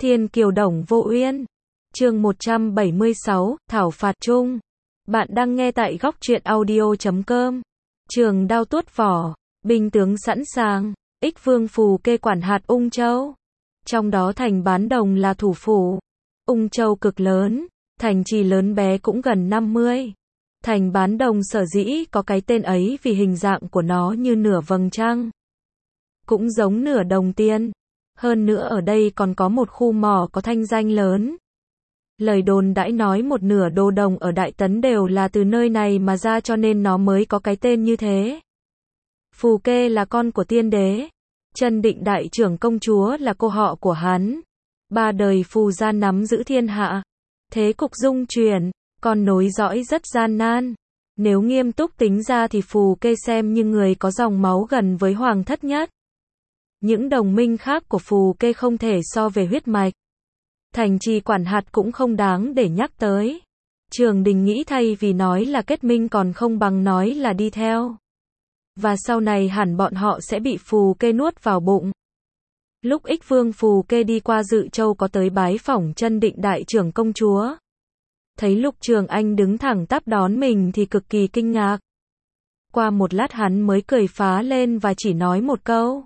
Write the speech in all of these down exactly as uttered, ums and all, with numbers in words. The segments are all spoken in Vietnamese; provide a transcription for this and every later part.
Thiên Kiều Đồng Vô Uyên. Chương một trăm bảy mươi sáu, Thảo phạt chung. Bạn đang nghe tại góc truyện audio chấm com. Trường đao tuốt vỏ, binh tướng sẵn sàng, Ích Vương Phù Kê quản hạt Ung Châu. Trong đó thành Bán Đồng là thủ phủ. Ung Châu cực lớn, thành trì lớn bé cũng gần năm mươi. Thành Bán Đồng sở dĩ có cái tên ấy vì hình dạng của nó như nửa vầng trăng, cũng giống nửa đồng tiền. Hơn nữa ở đây còn có một khu mỏ có thanh danh lớn. Lời đồn đãi nói một nửa đồ đồng ở Đại Tấn đều là từ nơi này mà ra, cho nên nó mới có cái tên như thế. Phù Kê là con của tiên đế. Chân Định đại trưởng công chúa là cô họ của hắn. Ba đời Phù gia nắm giữ thiên hạ. Thế cục dung chuyển, con nối dõi rất gian nan. Nếu nghiêm túc tính ra thì Phù Kê xem như người có dòng máu gần với hoàng thất nhất. Những đồng minh khác của Phù Kê không thể so về huyết mạch. Thành trì quản hạt cũng không đáng để nhắc tới. Trường Đình nghĩ thay vì nói là kết minh còn không bằng nói là đi theo. Và sau này hẳn bọn họ sẽ bị Phù Kê nuốt vào bụng. Lúc Ích Vương Phù Kê đi qua Dự Châu có tới bái phỏng Chân Định đại trưởng công chúa. Thấy Lục Trường Anh đứng thẳng tắp đón mình thì cực kỳ kinh ngạc. Qua một lát hắn mới cười phá lên và chỉ nói một câu.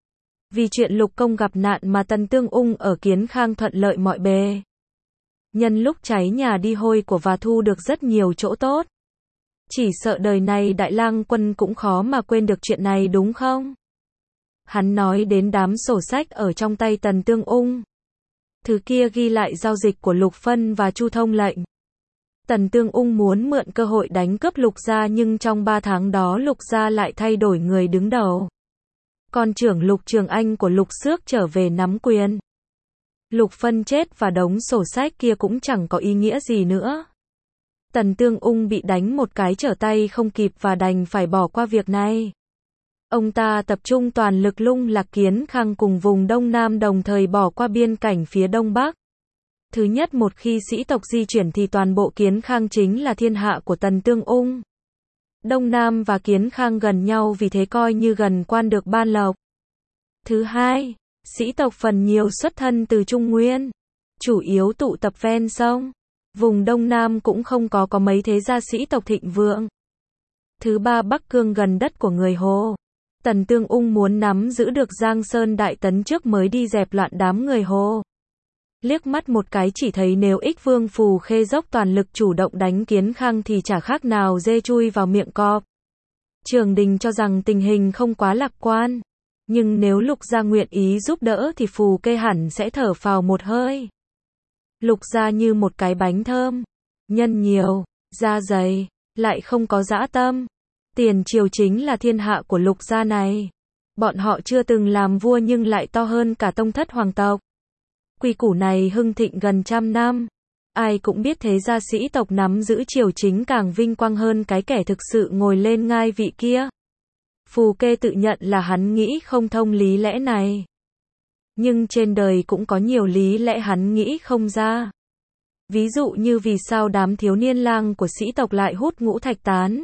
Vì chuyện Lục công gặp nạn mà Tần Tương Ung ở Kiến Khang thuận lợi mọi bề. Nhân lúc cháy nhà đi hôi của và thu được rất nhiều chỗ tốt. Chỉ sợ đời này Đại Lang Quân cũng khó mà quên được chuyện này đúng không? Hắn nói đến đám sổ sách ở trong tay Tần Tương Ung. Thứ kia ghi lại giao dịch của Lục Phân và Chu Thông lệnh. Tần Tương Ung muốn mượn cơ hội đánh cướp Lục gia, nhưng trong ba tháng đó Lục gia lại thay đổi người đứng đầu. Con trưởng Lục Trường Anh của Lục Xước trở về nắm quyền. Lục Phân chết và đống sổ sách kia cũng chẳng có ý nghĩa gì nữa. Tần Tương Ung bị đánh một cái trở tay không kịp và đành phải bỏ qua việc này. Ông ta tập trung toàn lực lung lạc Kiến Khang cùng vùng Đông Nam, đồng thời bỏ qua biên cảnh phía Đông Bắc. Thứ nhất, một khi sĩ tộc di chuyển thì toàn bộ Kiến Khang chính là thiên hạ của Tần Tương Ung. Đông Nam và Kiến Khang gần nhau, vì thế coi như gần quan được ban lộc. Thứ hai, sĩ tộc phần nhiều xuất thân từ Trung Nguyên, chủ yếu tụ tập ven sông. Vùng Đông Nam cũng không có có mấy thế gia sĩ tộc thịnh vượng. Thứ ba, Bắc Cương gần đất của người Hồ. Tần Tương Ung muốn nắm giữ được Giang Sơn Đại Tấn trước mới đi dẹp loạn đám người Hồ. Liếc mắt một cái chỉ thấy nếu Ích Vương Phù Khê dốc toàn lực chủ động đánh Kiến Khang thì chả khác nào dê chui vào miệng cọp. Trường Đình cho rằng tình hình không quá lạc quan. Nhưng nếu Lục gia nguyện ý giúp đỡ thì Phù Kê hẳn sẽ thở phào một hơi. Lục gia như một cái bánh thơm. Nhân nhiều, da dày, lại không có dã tâm. Tiền triều chính là thiên hạ của Lục gia này. Bọn họ chưa từng làm vua nhưng lại to hơn cả tông thất hoàng tộc. Quy củ này hưng thịnh gần trăm năm. Ai cũng biết thế gia sĩ tộc nắm giữ triều chính càng vinh quang hơn cái kẻ thực sự ngồi lên ngai vị kia. Phù Kê tự nhận là hắn nghĩ không thông lý lẽ này. Nhưng trên đời cũng có nhiều lý lẽ hắn nghĩ không ra. Ví dụ như vì sao đám thiếu niên lang của sĩ tộc lại hút ngũ thạch tán,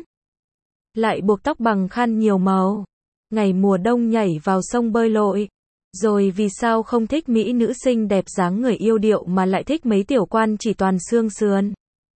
lại buộc tóc bằng khăn nhiều màu, ngày mùa đông nhảy vào sông bơi lội. Rồi vì sao không thích mỹ nữ xinh đẹp dáng người yêu điệu mà lại thích mấy tiểu quan chỉ toàn xương sườn.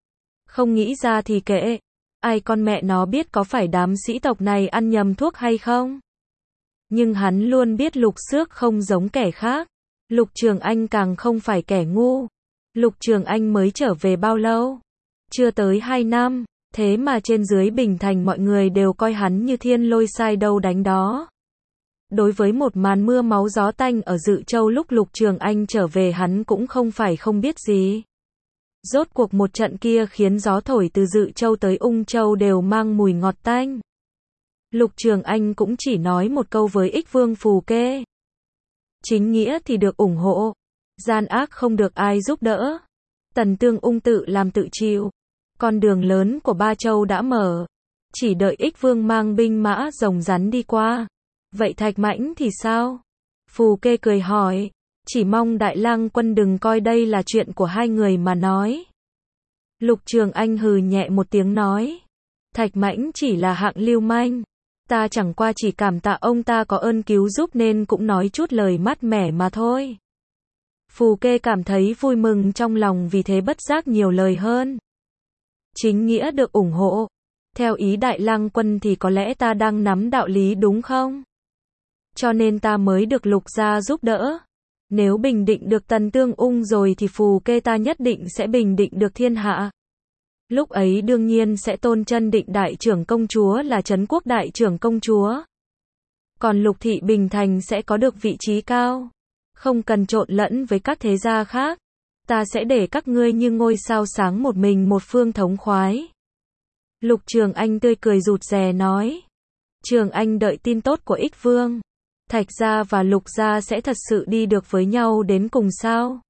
Không nghĩ ra thì kệ. Ai con mẹ nó biết có phải đám sĩ tộc này ăn nhầm thuốc hay không? Nhưng hắn luôn biết Lục Xước không giống kẻ khác. Lục Trường Anh càng không phải kẻ ngu. Lục Trường Anh mới trở về bao lâu? Chưa tới hai năm. Thế mà trên dưới Bình Thành mọi người đều coi hắn như thiên lôi sai đâu đánh đó. Đối với một màn mưa máu gió tanh ở Dự Châu lúc Lục Trường Anh trở về, hắn cũng không phải không biết gì. Rốt cuộc một trận kia khiến gió thổi từ Dự Châu tới Ung Châu đều mang mùi ngọt tanh. Lục Trường Anh cũng chỉ nói một câu với Ích Vương Phù Kê. Chính nghĩa thì được ủng hộ, gian ác không được ai giúp đỡ. Tần Tương Ung tự làm tự chịu. Con đường lớn của Ba Châu đã mở. Chỉ đợi Ích Vương mang binh mã rồng rắn đi qua. Vậy Thạch Mãnh thì sao? Phù Kê cười hỏi. Chỉ mong Đại Lang Quân đừng coi đây là chuyện của hai người mà nói. Lục Trường Anh hừ nhẹ một tiếng nói. Thạch Mãnh chỉ là hạng lưu manh. Ta chẳng qua chỉ cảm tạ ông ta có ơn cứu giúp nên cũng nói chút lời mát mẻ mà thôi. Phù Kê cảm thấy vui mừng trong lòng vì thế bất giác nhiều lời hơn. Chính nghĩa được ủng hộ. Theo ý Đại Lang Quân thì có lẽ ta đang nắm đạo lý đúng không? Cho nên ta mới được Lục gia giúp đỡ. Nếu bình định được Tần Tương Ung rồi thì Phù Kê ta nhất định sẽ bình định được thiên hạ. Lúc ấy đương nhiên sẽ tôn Chân Định đại trưởng công chúa là Trấn Quốc đại trưởng công chúa. Còn Lục thị Bình Thành sẽ có được vị trí cao. Không cần trộn lẫn với các thế gia khác. Ta sẽ để các ngươi như ngôi sao sáng một mình một phương thống khoái. Lục Trường Anh tươi cười rụt rè nói. Trường Anh đợi tin tốt của Ích Vương. Thạch gia và Lục gia sẽ thật sự đi được với nhau đến cùng sao?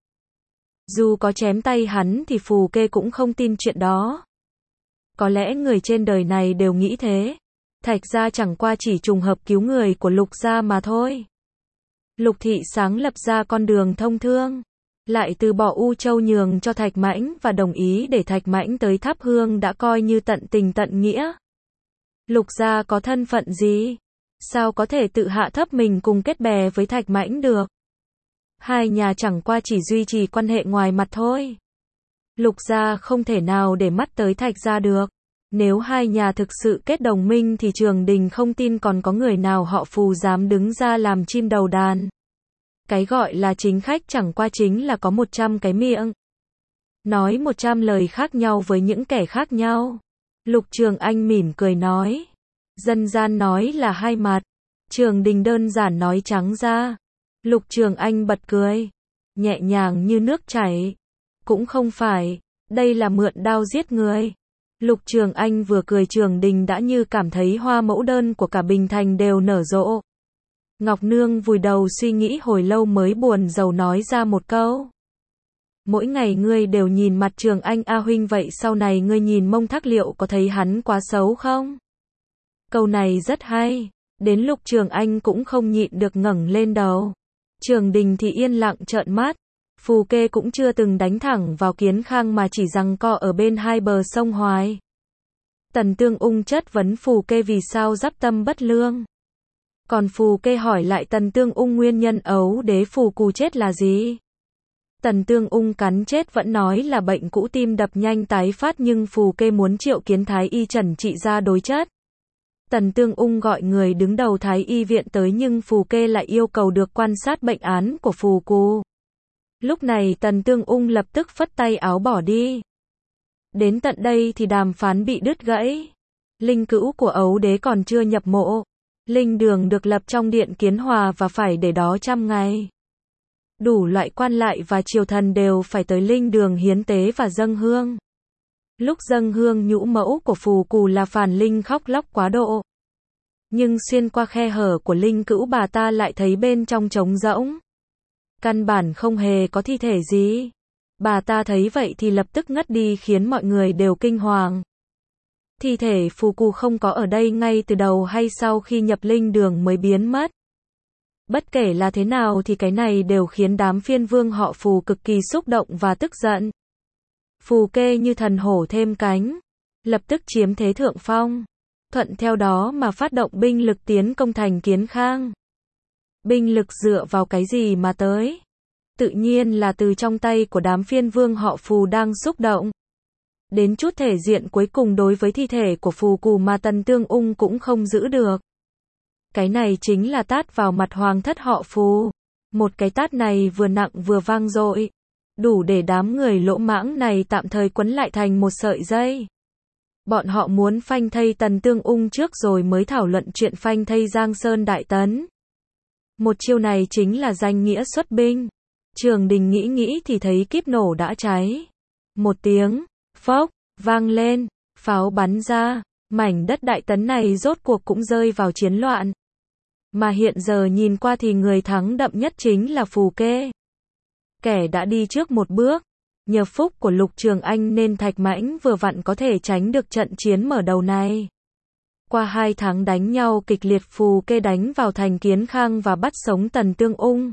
Dù có chém tay hắn thì Phù Kê cũng không tin chuyện đó. Có lẽ người trên đời này đều nghĩ thế. Thạch gia chẳng qua chỉ trùng hợp cứu người của Lục gia mà thôi. Lục thị sáng lập ra con đường thông thương. Lại từ bỏ U Châu nhường cho Thạch Mãnh và đồng ý để Thạch Mãnh tới thắp hương đã coi như tận tình tận nghĩa. Lục gia có thân phận gì? Sao có thể tự hạ thấp mình cùng kết bè với Thạch Mãnh được? Hai nhà chẳng qua chỉ duy trì quan hệ ngoài mặt thôi. Lục gia không thể nào để mắt tới Thạch gia được. Nếu hai nhà thực sự kết đồng minh thì Trường Đình không tin còn có người nào họ Phù dám đứng ra làm chim đầu đàn. Cái gọi là chính khách chẳng qua chính là có một trăm cái miệng. Nói một trăm lời khác nhau với những kẻ khác nhau. Lục Trường Anh mỉm cười nói. Dân gian nói là hai mặt. Trường Đình đơn giản nói trắng ra. Lục Trường Anh bật cười. Nhẹ nhàng như nước chảy. Cũng không phải. Đây là mượn đao giết người. Lục Trường Anh vừa cười Trường Đình đã như cảm thấy hoa mẫu đơn của cả Bình Thành đều nở rộ. Ngọc Nương vùi đầu suy nghĩ hồi lâu mới buồn rầu nói ra một câu. Mỗi ngày ngươi đều nhìn mặt Trường Anh A huynh vậy sau này ngươi nhìn Mông Thác liệu có thấy hắn quá xấu không? Câu này rất hay. Đến Lục Trường Anh cũng không nhịn được ngẩng lên đầu. Trường Đình thì yên lặng trợn mắt. Phù Kê cũng chưa từng đánh thẳng vào Kiến Khang mà chỉ giằng co ở bên hai bờ sông hoài. Tần Tương Ung chất vấn Phù Kê vì sao dắp tâm bất lương. Còn Phù Kê hỏi lại Tần Tương Ung nguyên nhân ấu đế Phù Cù chết là gì? Tần Tương Ung cắn chết vẫn nói là bệnh cũ tim đập nhanh tái phát nhưng Phù Kê muốn triệu kiến Thái y trần trị ra đối chất. Tần Tương Ung gọi người đứng đầu Thái y viện tới nhưng Phù Kê lại yêu cầu được quan sát bệnh án của Phù Cù. Lúc này Tần Tương Ung lập tức phất tay áo bỏ đi. Đến tận đây thì đàm phán bị đứt gãy. Linh cữu của ấu đế còn chưa nhập mộ. Linh đường được lập trong điện Kiến Hòa và phải để đó trăm ngày. Đủ loại quan lại và triều thần đều phải tới linh đường hiến tế và dâng hương. Lúc dâng hương nhũ mẫu của Phù Cù là Phàn Linh khóc lóc quá độ. Nhưng xuyên qua khe hở của linh cữu bà ta lại thấy bên trong trống rỗng. Căn bản không hề có thi thể gì. Bà ta thấy vậy thì lập tức ngất đi khiến mọi người đều kinh hoàng. Thi thể Phù Cù không có ở đây ngay từ đầu hay sau khi nhập linh đường mới biến mất. Bất kể là thế nào thì cái này đều khiến đám phiên vương họ Phù cực kỳ xúc động và tức giận. Phù Kê như thần hổ thêm cánh, lập tức chiếm thế thượng phong. Thuận theo đó mà phát động binh lực tiến công thành Kiến Khang. Binh lực dựa vào cái gì mà tới? Tự nhiên là từ trong tay của đám phiên vương họ Phù đang xúc động. Đến chút thể diện cuối cùng đối với thi thể của Phù Cù mà Tần Tương Ung cũng không giữ được. Cái này chính là tát vào mặt hoàng thất họ Phù. Một cái tát này vừa nặng vừa vang dội. Đủ để đám người lỗ mãng này tạm thời quấn lại thành một sợi dây. Bọn họ muốn phanh thây Tần Tương Ung trước rồi mới thảo luận chuyện phanh thây Giang Sơn Đại Tấn. Một chiêu này chính là danh nghĩa xuất binh. Trường Đình nghĩ nghĩ thì thấy kíp nổ đã cháy. Một tiếng, phốc, vang lên, pháo bắn ra, mảnh đất Đại Tấn này rốt cuộc cũng rơi vào chiến loạn. Mà hiện giờ nhìn qua thì người thắng đậm nhất chính là Phù Kê. Kẻ đã đi trước một bước. Nhờ phúc của Lục Trường Anh nên Thạch Mãnh vừa vặn có thể tránh được trận chiến mở đầu này. Qua hai tháng đánh nhau kịch liệt Phù Kê đánh vào thành Kiến Khang và bắt sống Tần Tương Ung.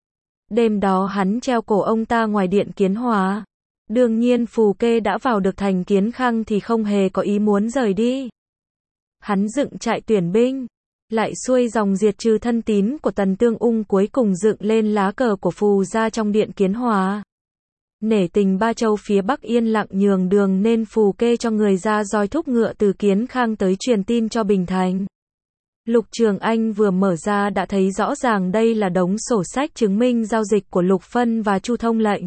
Đêm đó hắn treo cổ ông ta ngoài điện Kiến Hòa. Đương nhiên Phù Kê đã vào được thành Kiến Khang thì không hề có ý muốn rời đi. Hắn dựng trại tuyển binh. lại xuôi dòng diệt trừ thân tín của Tần Tương Ung, cuối cùng dựng lên lá cờ của Phù gia trong điện Kiến Hòa. Nể tình ba châu phía Bắc yên lặng nhường đường nên Phù Kê cho người ra roi thúc ngựa từ Kiến Khang tới truyền tin cho Bình Thành. Lục Trường Anh vừa mở ra đã thấy rõ ràng đây là đống sổ sách chứng minh giao dịch của Lục Phân và Chu Thông lệnh.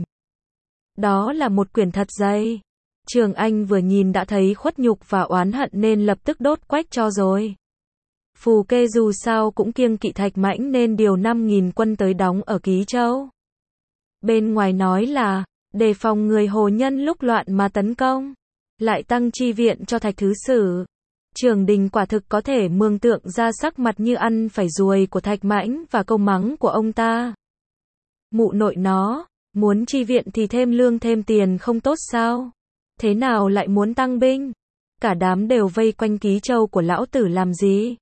Đó là một quyển thật dày. Trường Anh vừa nhìn đã thấy khuất nhục và oán hận nên lập tức đốt quách cho rồi. Phù Kê dù sao cũng kiêng kỵ Thạch Mãnh nên điều năm nghìn quân tới đóng ở Ký Châu. Bên ngoài nói là đề phòng người Hồ nhân lúc loạn mà tấn công, lại tăng chi viện cho Thạch Thứ Sử. Trường Đình quả thực có thể mường tượng ra sắc mặt như ăn phải ruồi của Thạch Mãnh và câu mắng của ông ta. Mụ nội nó, muốn chi viện thì thêm lương thêm tiền không tốt sao? Thế nào lại muốn tăng binh? Cả đám đều vây quanh Ký Châu của lão tử làm gì?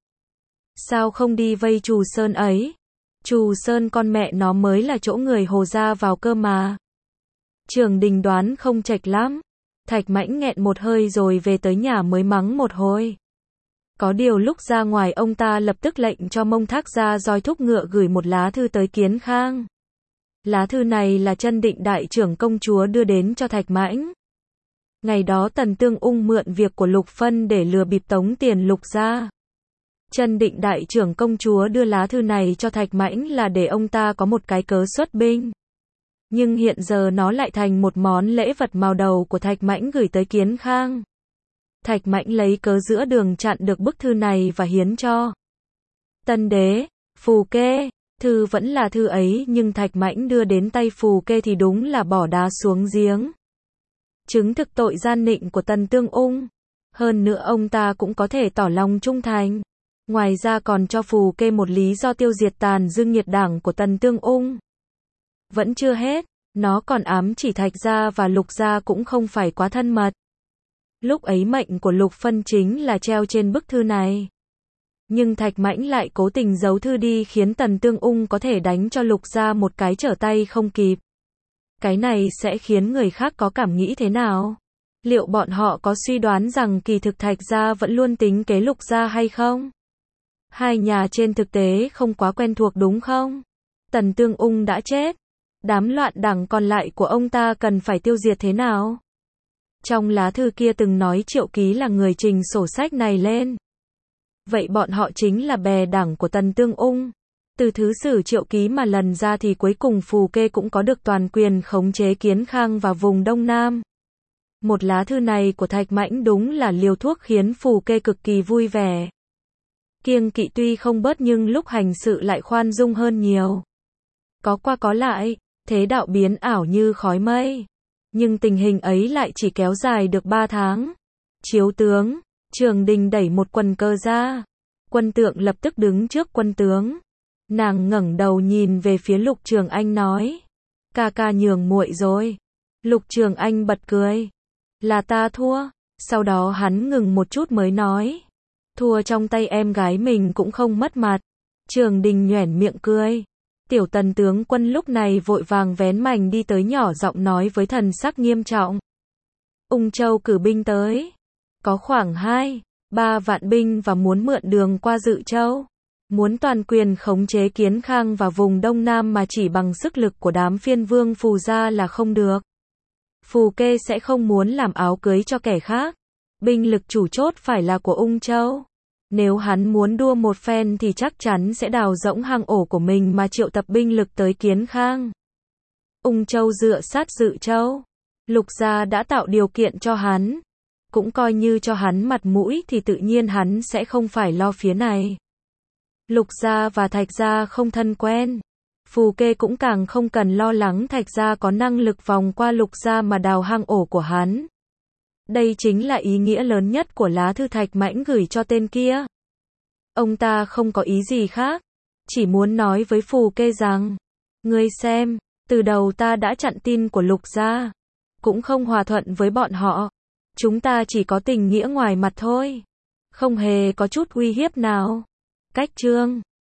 Sao không đi vây Trù Sơn ấy? Trù Sơn con mẹ nó mới là chỗ người Hồ ra vào cơ mà. Trường Đình đoán không chệch lắm. Thạch Mãnh nghẹn một hơi rồi về tới nhà mới mắng một hồi. Có điều lúc ra ngoài ông ta lập tức lệnh cho Mông Thác ra roi thúc ngựa gửi một lá thư tới Kiến Khang. Lá thư này là Chân Định đại trưởng công chúa đưa đến cho Thạch Mãnh. Ngày đó Tần Tương Ung mượn việc của Lục Phân để lừa bịp tống tiền Lục gia. Chân Định đại trưởng công chúa đưa lá thư này cho Thạch Mãnh là để ông ta có một cái cớ xuất binh. Nhưng hiện giờ nó lại thành một món lễ vật màu đầu của Thạch Mãnh gửi tới Kiến Khang. Thạch Mãnh lấy cớ giữa đường chặn được bức thư này và hiến cho Tân đế. Phù Kê, thư vẫn là thư ấy nhưng Thạch Mãnh đưa đến tay Phù Kê thì đúng là bỏ đá xuống giếng. Chứng thực tội gian nịnh của Tần Tương Ung. Hơn nữa ông ta cũng có thể tỏ lòng trung thành. Ngoài ra còn cho Phù Kê một lý do tiêu diệt tàn dư nghiệt đảng của Tần Tương Ung. Vẫn chưa hết, nó còn ám chỉ Thạch gia và Lục gia cũng không phải quá thân mật. Lúc ấy mệnh của Lục Phân chính là treo trên bức thư này. Nhưng Thạch Mãnh lại cố tình giấu thư đi khiến Tần Tương Ung có thể đánh cho Lục gia một cái trở tay không kịp. Cái này sẽ khiến người khác có cảm nghĩ thế nào? Liệu bọn họ có suy đoán rằng kỳ thực Thạch gia vẫn luôn tính kế Lục gia hay không? Hai nhà trên thực tế không quá quen thuộc đúng không? Tần Tương Ung đã chết. Đám loạn đảng còn lại của ông ta cần phải tiêu diệt thế nào? Trong lá thư kia từng nói Triệu Ký là người trình sổ sách này lên. Vậy bọn họ chính là bè đảng của Tần Tương Ung. Từ Thứ Sử Triệu Ký mà lần ra thì cuối cùng Phù Kê cũng có được toàn quyền khống chế Kiến Khang và vùng Đông Nam. Một lá thư này của Thạch Mãnh đúng là liều thuốc khiến Phù Kê cực kỳ vui vẻ. Kiêng kỵ tuy không bớt nhưng lúc hành sự lại khoan dung hơn nhiều. Có qua có lại, thế đạo biến ảo như khói mây. Nhưng tình hình ấy lại chỉ kéo dài được ba tháng. Chiếu tướng, Trường Đình đẩy một quần cờ ra. Quân tượng lập tức đứng trước quân tướng. Nàng ngẩng đầu nhìn về phía Lục Trường Anh nói. Ca ca nhường muội rồi. Lục Trường Anh bật cười. Là ta thua. Sau đó hắn ngừng một chút mới nói. Thua trong tay em gái mình cũng không mất mặt. Trường Đình nhoẻn miệng cười. Tiểu Tần tướng quân lúc này vội vàng vén mành đi tới nhỏ giọng nói với thần sắc nghiêm trọng. Ung Châu cử binh tới. Có khoảng hai, ba vạn binh và muốn mượn đường qua Dự Châu. Muốn toàn quyền khống chế Kiến Khang và vùng Đông Nam mà chỉ bằng sức lực của đám phiên vương Phù gia là không được. Phù Kê sẽ không muốn làm áo cưới cho kẻ khác. Binh lực chủ chốt phải là của Ung Châu. Nếu hắn muốn đua một phen thì chắc chắn sẽ đào rỗng hang ổ của mình mà triệu tập binh lực tới Kiến Khang. Ung Châu dựa sát Dự Châu. Lục gia đã tạo điều kiện cho hắn. Cũng coi như cho hắn mặt mũi thì tự nhiên hắn sẽ không phải lo phía này. Lục gia và Thạch gia không thân quen. Phù Kê cũng càng không cần lo lắng Thạch gia có năng lực vòng qua Lục gia mà đào hang ổ của hắn. Đây chính là ý nghĩa lớn nhất của lá thư Thạch Mãnh gửi cho tên kia. Ông ta không có ý gì khác. Chỉ muốn nói với Phù Kê rằng. Ngươi xem, từ đầu ta đã chặn tin của Lục gia. Cũng không hòa thuận với bọn họ. Chúng ta chỉ có tình nghĩa ngoài mặt thôi. Không hề có chút uy hiếp nào. Cách chương